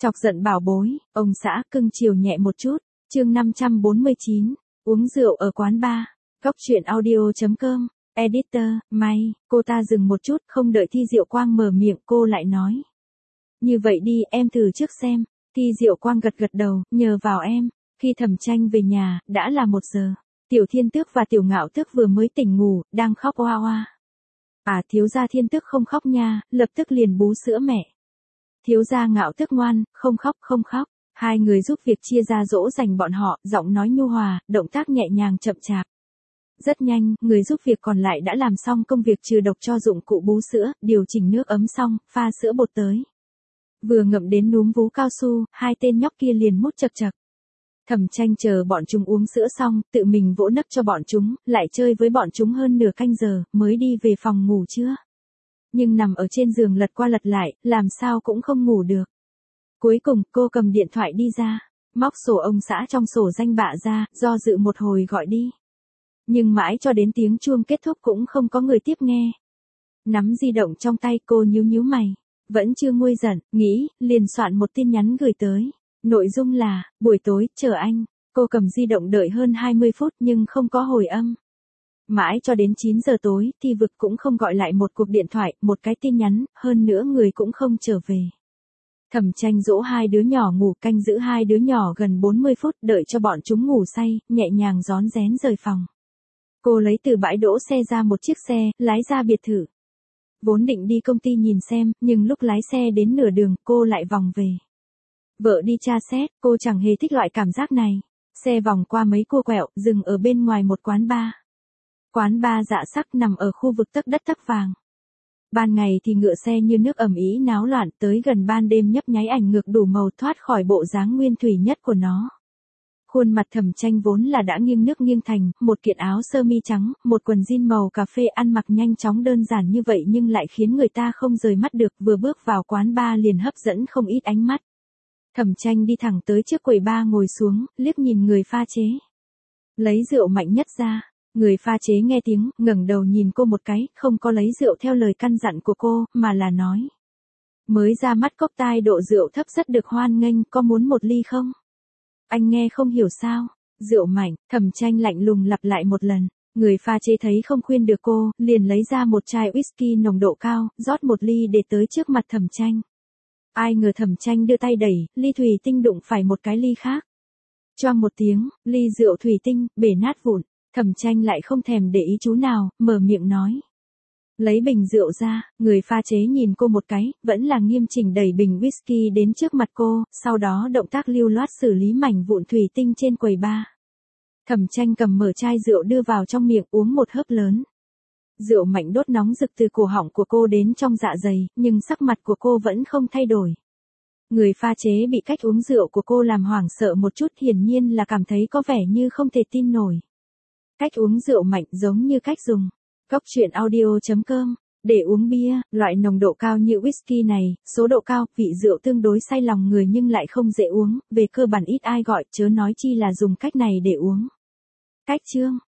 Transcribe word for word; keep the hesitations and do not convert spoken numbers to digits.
Chọc giận bảo bối, ông xã cưng chiều nhẹ một chút. Chương năm trăm bốn mươi chín, uống rượu ở quán bar. Góc truyện audio chấm com. Editor, may, cô ta dừng một chút, không đợi Thi Diệu Quang mở miệng, cô lại nói. Như vậy đi, em thử trước xem. Thi Diệu Quang gật gật đầu, nhờ vào em. Khi Thẩm Tranh về nhà, đã là một giờ. Tiểu Thiên Tước và Tiểu Ngạo Tước vừa mới tỉnh ngủ, đang khóc oa oa. À, thiếu gia Thiên Tước không khóc nha, lập tức liền bú sữa mẹ. Thiếu gia Ngạo Tước ngoan, không khóc không khóc. Hai người giúp việc chia ra dỗ dành bọn họ, giọng nói nhu hòa, động tác nhẹ nhàng chậm chạp. Rất nhanh, người giúp việc còn lại đã làm xong công việc trừ độc cho dụng cụ bú sữa, điều chỉnh nước ấm xong, pha sữa bột tới. Vừa ngậm đến núm vú cao su, hai tên nhóc kia liền mút chật chật. Thẩm Tranh chờ bọn chúng uống sữa xong, tự mình vỗ nấc cho bọn chúng, lại chơi với bọn chúng hơn nửa canh giờ, mới đi về phòng ngủ trưa. Nhưng nằm ở trên giường lật qua lật lại, làm sao cũng không ngủ được. Cuối cùng, cô cầm điện thoại đi ra, móc sổ ông xã trong sổ danh bạ ra, do dự một hồi gọi đi. Nhưng mãi cho đến tiếng chuông kết thúc cũng không có người tiếp nghe. Nắm di động trong tay, cô nhíu nhíu mày, vẫn chưa nguôi giận, nghĩ, liền soạn một tin nhắn gửi tới. Nội dung là, buổi tối, chờ anh. Cô cầm di động đợi hơn hai mươi phút nhưng không có hồi âm. Mãi cho đến chín giờ tối, Thi Vực cũng không gọi lại một cuộc điện thoại, một cái tin nhắn, hơn nữa người cũng không trở về. Thẩm Tranh dỗ hai đứa nhỏ ngủ, canh giữ hai đứa nhỏ gần bốn mươi phút, đợi cho bọn chúng ngủ say, nhẹ nhàng rón rén rời phòng. Cô lấy từ bãi đỗ xe ra một chiếc xe, lái ra biệt thự. Vốn định đi công ty nhìn xem, nhưng lúc lái xe đến nửa đường, cô lại vòng về. Vợ đi tra xét, cô chẳng hề thích loại cảm giác này. Xe vòng qua mấy cua quẹo, dừng ở bên ngoài một quán bar. Quán bar dạ sắc nằm ở khu vực tấc đất tấc vàng. Ban ngày thì ngựa xe như nước ầm ĩ náo loạn, tới gần ban đêm nhấp nháy ảnh ngược đủ màu thoát khỏi bộ dáng nguyên thủy nhất của nó. Khuôn mặt Thẩm Tranh vốn là đã nghiêng nước nghiêng thành, một kiện áo sơ mi trắng, một quần jean màu cà phê ăn mặc nhanh chóng đơn giản như vậy nhưng lại khiến người ta không rời mắt được, vừa bước vào quán bar liền hấp dẫn không ít ánh mắt. Thẩm Tranh đi thẳng tới trước quầy bar ngồi xuống, liếc nhìn người pha chế. Lấy rượu mạnh nhất ra, người pha chế nghe tiếng, ngẩng đầu nhìn cô một cái, không có lấy rượu theo lời căn dặn của cô, mà là nói. Mới ra mắt cocktail độ rượu thấp rất được hoan nghênh, có muốn một ly không? Anh nghe không hiểu sao? Rượu mạnh, Thẩm Tranh lạnh lùng lặp lại một lần. Người pha chế thấy không khuyên được cô, liền lấy ra một chai whisky nồng độ cao, rót một ly để tới trước mặt Thẩm Tranh. Ai ngờ Thẩm Tranh đưa tay đẩy, ly thủy tinh đụng phải một cái ly khác. Choang một tiếng, ly rượu thủy tinh, bể nát vụn. Thẩm Tranh lại không thèm để ý chú nào, mở miệng nói. Lấy bình rượu ra, người pha chế nhìn cô một cái, vẫn là nghiêm chỉnh đẩy bình whisky đến trước mặt cô, sau đó động tác lưu loát xử lý mảnh vụn thủy tinh trên quầy bar. Thẩm Tranh cầm mở chai rượu đưa vào trong miệng uống một hớp lớn. Rượu mạnh đốt nóng rực từ cổ họng của cô đến trong dạ dày, nhưng sắc mặt của cô vẫn không thay đổi. Người pha chế bị cách uống rượu của cô làm hoảng sợ một chút, hiển nhiên là cảm thấy có vẻ như không thể tin nổi. Cách uống rượu mạnh giống như cách dùng. Góc truyện audio chấm com. Để uống bia, loại nồng độ cao như whisky này, số độ cao, vị rượu tương đối say lòng người nhưng lại không dễ uống, về cơ bản ít ai gọi, chớ nói chi là dùng cách này để uống. Cách chương.